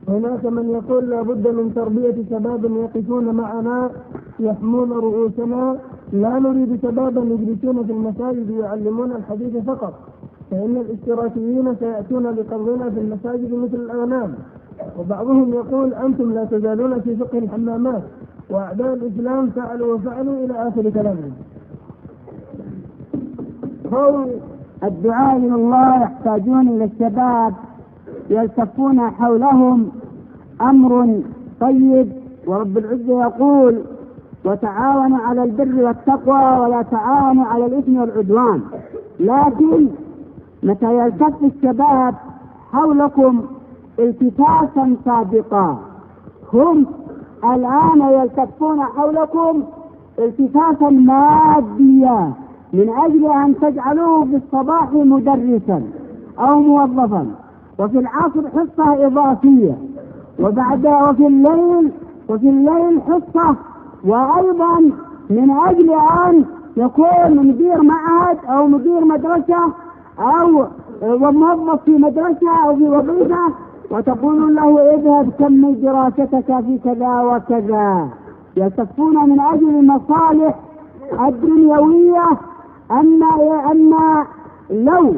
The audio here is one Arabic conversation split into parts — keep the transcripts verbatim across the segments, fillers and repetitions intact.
هناك من يقول لا بد من تربية شباب يقفون معنا يحمون رؤوسنا، لا نريد شبابا يجلسون في المساجد ويعلمون الحديث فقط، فإن الاشتراكيين سيأتون لقبضنا في المساجد مثل الأغنام. وبعضهم يقول أنتم لا تزالون في فقه الحمامات، وأعداء الإسلام فعلوا وفعلوا إلى آخر كلامهم. هو الدعاء إلى الله يحتاجون إلى الشباب يلتفون حولهم أمر طيب، ورب العزة يقول وتعاونوا على البر والتقوى ولا تعاونوا على الإثم والعدوان. لكن متى يلتف الشباب حولكم التفافا صادقا، هم الآن يلتفون حولكم التفافا ماديا من أجل أن تجعلوه في الصباح مدرسا أو موظفا، وفي العصر حصة إضافية، وبعد وفي الليل وفي الليل حصة، وأيضا من أجل أن يكون مدير معهد أو مدير مدرسة أو موظف في مدرسة أو في وظيفة، وتقول له اذهب كمل دراستك في كذا وكذا. يلتفون من أجل المصالح الدنيوية. أن أن لو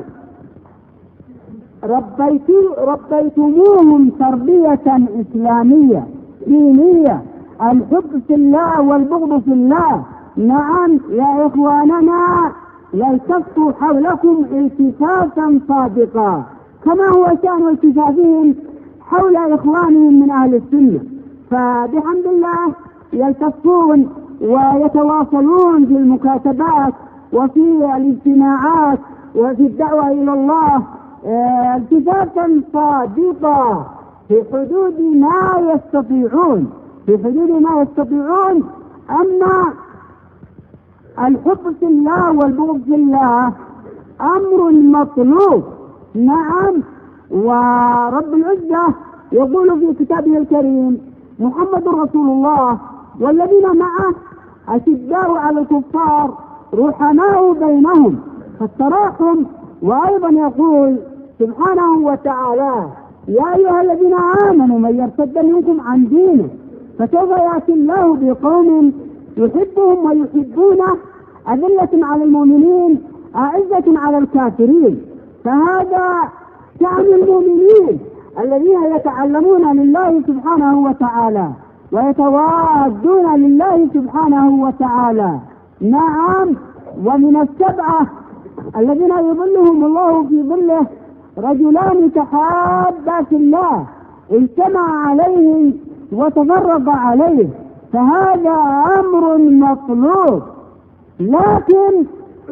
ربيتو ربيتموهم تربية إسلامية دينية، الحب في الله والبغض في الله، نعم يا إخواننا يلتفوا حولكم التفافا صادقا، كما هو شأن التفافهم حول إخوانهم من أهل السنة. فبحمد الله يلتفون ويتواصلون في المكاتبات وفي الاجتماعات وفي الدعوة إلى الله التفافا صادقا في حدود ما يستطيعون في حدود ما يستطيعون أما الحب في الله والبغض في الله أمر مطلوب. نعم، ورب العزة يقول في كتابه الكريم محمد رسول الله والذين معه أشداء على الكفار رحماء بينهم، فالتراحم. وأيضا يقول سبحانه وتعالى يا أيها الذين آمنوا من يرتد منكم عن دينه فسوف يأتي الله بقوم يحبهم ويحبونه أذلة على المؤمنين أعزة على الكافرين. فهذا شأن المؤمنين الذين يتعلمون لله سبحانه وتعالى ويتوادون لله سبحانه وتعالى. نعم، ومن السبعة الذين يظلهم الله في ظله رجلان تحابا في الله اجتمع عليه وتفرق عليه، فهذا أمر مطلوب. لكن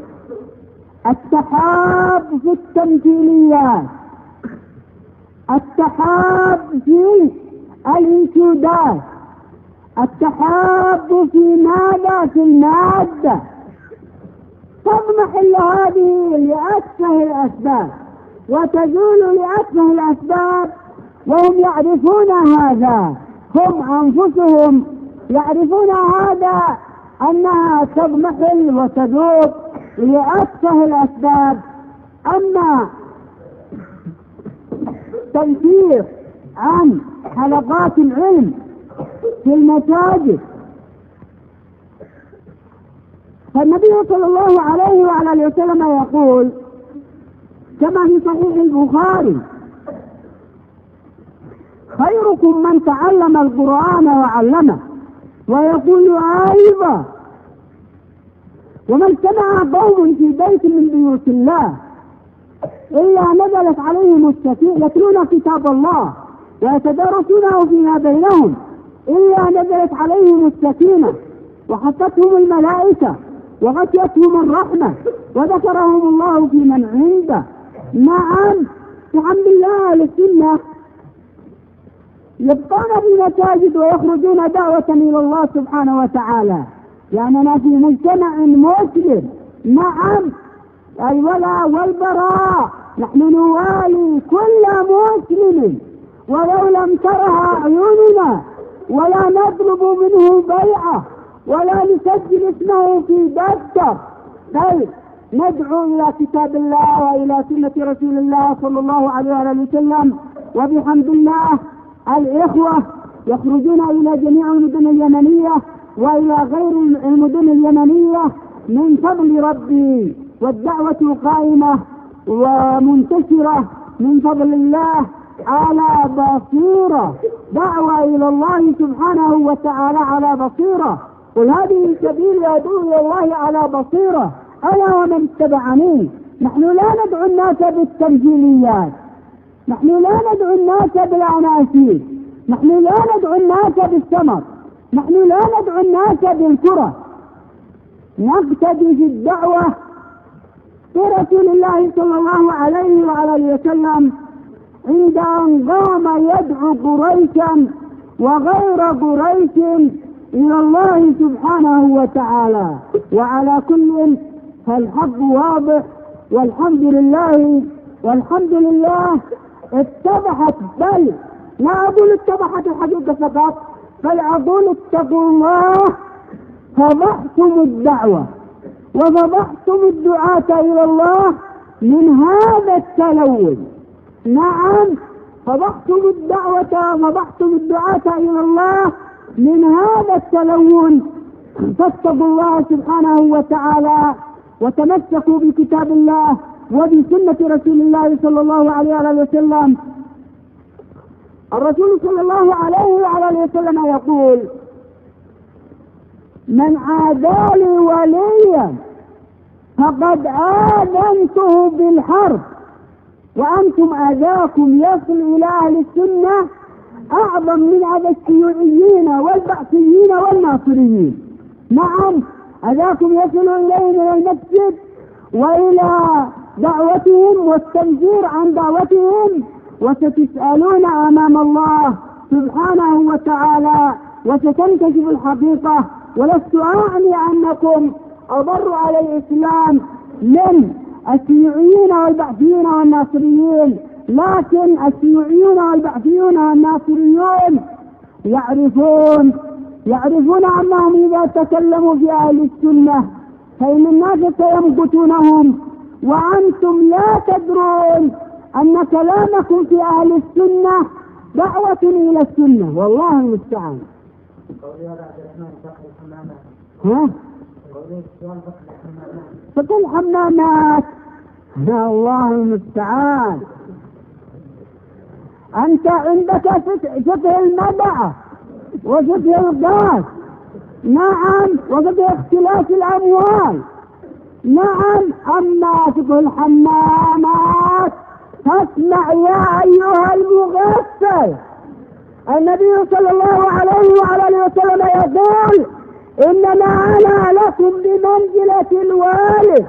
التحاب في التمثيليات، التحاب في الانشودات، التحاب في ماذا؟ في المادة، تضمحل هذه لأتفه الأسباب وتزول لأتفه الأسباب، وهم يعرفون هذا، هم أنفسهم يعرفون هذا أنها تضمحل وتذوب لأتفه الأسباب. أما تنفير عن حلقات العلم في المساجد، فالنبي صلى الله عليه وعلى اله وسلم يقول كما في صحيح البخاري خيركم من تعلم القرآن وعلمه. ويقول أيضا وما اجتمع قوم في بيت من بيوت الله إلا نزلت عليهم السكينة يتلون كتاب الله ويتدارسونه فيما بينهم إلا نزلت عليهم السكينة وحفتهم الملائكة وغشيتهم الرحمة وذكرهم الله في من عنده. نعم، بحمد الله للسنة يبقون في مساجد ويخرجون دعوة إلى الله سبحانه وتعالى، لأننا في مجتمع مسلم. نعم، الولاء والبراء، نحن نوالي كل مسلم ولو لم ترها عيوننا، ولا نطلب منه بيعة ولا نسجل اسمه في دفتر، بل ندعو إلى كتاب الله وإلى سنة رسول الله صلى الله عليه وسلم. وبحمد الله الإخوة يخرجون إلى جميع المدن اليمنية وإلى غير المدن اليمنية من فضل ربي، والدعوة قائمة ومنتشرة من فضل الله على بصيرة، دعوة إلى الله سبحانه وتعالى على بصيرة. قل هذه سبيل يدعو إلى الله على بصيرة أنا ومن اتبعني. نحن لا ندعو الناس بالتمثيليات، نحن لا ندعو الناس بالأناشيد، نحن لا ندعو الناس بالسمر، نحن لا ندعو الناس بالكرة. نقتدي في الدعوة برسول الله صلى الله عليه وعلى وسلم عند أن قام يدعو قريشا وغير قريش إلى الله سبحانه وتعالى. وعلى كل فالحق واضح، والحمد لله والحمد لله اتضحت، بل لا أقول اتضحت الحقيقة فقط، بل أقول اتقوا الله، فضحتم الدعوة وفضحتم الدعاة إلى الله من هذا التلون. نعم، فضحتم الدعوة وفضحتم الدعاة إلى الله من هذا التلون. فاتقوا الله سبحانه وتعالى وتمسكوا بكتاب الله وبسنة رسول الله صلى الله عليه وسلم. الرسول صلى الله عليه وعلى وسلم يقول: من عادى لي وليا فقد آذنته بالحرب. وأنتم أذاكم يصل إلى أهل السنة أعظم من أذى الشيوعيين والبعثيين والناصريين. نعم، أذاكم يصل إليهم إلى المسجد وإلى دعوتهم والتنفير عن دعوتهم، وستسألون أمام الله سبحانه وتعالى وستنكشف الحقيقة. ولست أعني أنكم أضر على الإسلام من الشيوعيين والبعثيين والناصريين، لكن الشيوعيون والبعثيون والناصريون يعرفون يعرفون أنهم إذا تكلموا في أهل السنة فإن الناس سيمقتونهم، وأنتم لا تدرون أن كلامكم في أهل السنة دعوة إلى السنة. والله المستعان. ها؟ فقل الحمامات. الله المستعان. أنت عندك فقه المدعة وفقه الغاز، نعم، وفقه اختلاف الأموال، نعم. أما فقه الحمامات فاسمع يا أيها المغفل، النبي صلى الله عليه وعلى وسلم يقول: إنما أنا لكم بمنزلة الوالد.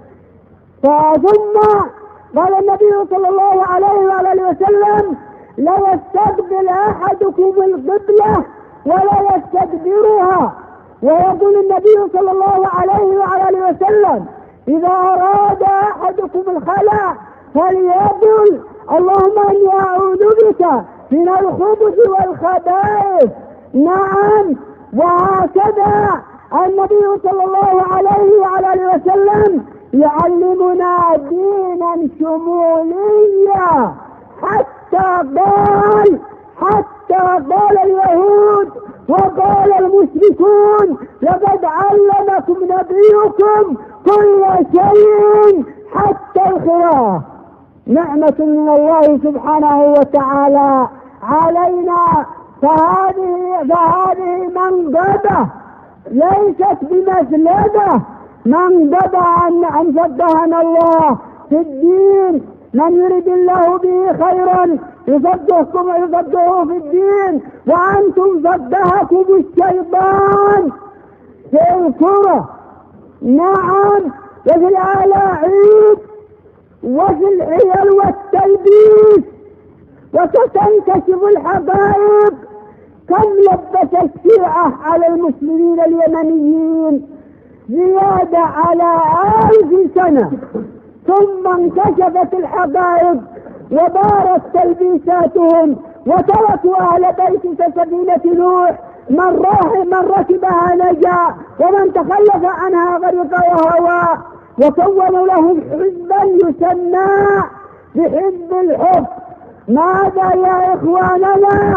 ثم قال النبي صلى الله عليه وعلى وسلم: لا يستقبل أحدكم القبلة ولا يستدبرها. ويقول النبي صلى الله عليه وعلى وسلم: إذا أراد أحدكم الخلاء فليقل: اللهم إني أعوذ بك من الخبث والخبائث. نعم، وهكذا النبي صلى الله عليه وعلى وسلم يعلمنا دينا شموليا، حتى قال حتى قال اليهود وقال المشركون: لقد علمكم نبيكم كل شيء حتى الخيار. نعمة من الله سبحانه وتعالى علينا. فهذه فهذه منقبة ليست بمسلبة، منقبة أن أن صدقنا الله في الدين. من يريد الله به خيرا يصدقكم يصدقه في الدين، وأنتم صدقكم الشيطان في الكرة، نعم، وفي الألاعيب وفي الحيل والتلبيس. وستنكشف الحقائق. كم لبس الشيعة على المسلمين اليمنيين زيادة على ألف سنة، ثم انكشفت الحقائق وبارت تلبيساتهم، وتركوا أهل بيت سفينة نوح، من راح من ركبها نجا ومن تخلف عنها غرق وهوى. وكونوا لهم حزبا يسمى بحزب الحب. ماذا يا إخواننا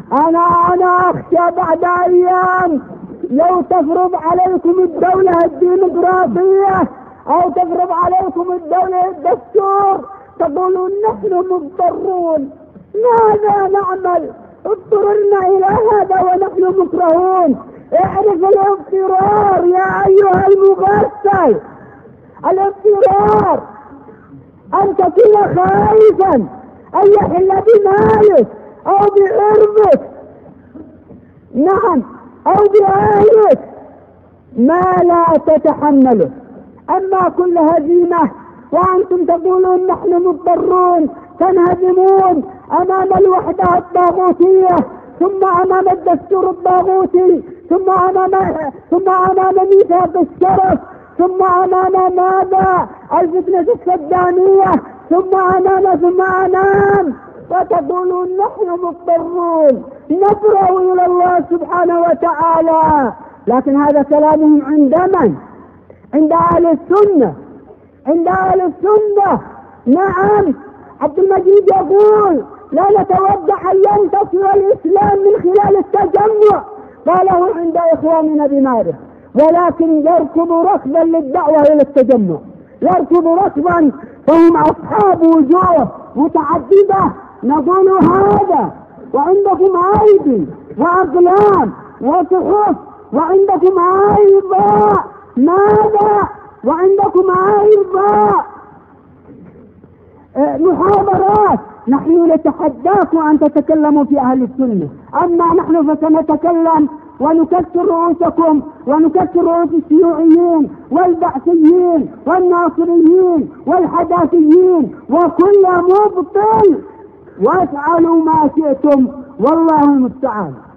أنا أنا أخشى بعد أيام لو تفرض عليكم الدولة الديمقراطية أو تفرض عليكم الدولة الدستور تقولون نحن مضطرون. ماذا نعمل؟ اضطررنا إلى هذا ونحن مكرهون. اعرف الاضطرار يا أيها المغفل، الاضطرار أن تكون خائفا أن يحل بمالك أو بعرضك، نعم، أو بأهلك ما لا تتحمله. أما كل هزيمة وأنتم تقولون نحن مضطرون، تنهزمون أمام الوحدة الطاغوتية، ثم أمام الدستور الطاغوتي، ثم أمام ثم أمام ميثاق الشرف، ثم أمام ماذا؟ الفتنة الصدامية، ثم أمام ثم أمام، وتقولون نحن مضطرون نفرغ إلى الله سبحانه وتعالى. لكن هذا كلامهم عند من؟ عند أهل السنة، عند أهل السنة. نعم، عبد المجيد يقول لا نتوقع أن ينتصر الإسلام من خلال التجمع، قاله عند إخواننا بمارس، ولكن يركض ركضا للدعوة إلى التجمع، يركض ركضا، فهم أصحاب وجوه متعددة. نقول هذا، وعندكم أيدي وأقلام وصحف، وعندكم أيضا ماذا؟ وعندكم أيضا محاضرات. نحن نتحداكم أن تتكلموا في أهل السنة، أما نحن فسنتكلم ونكسر رؤوسكم ونكسر رؤوس الشيوعيين والبعثيين والناصريين والحداثيين وكل مبطل، وافعلوا ما شئتم والله المستعان.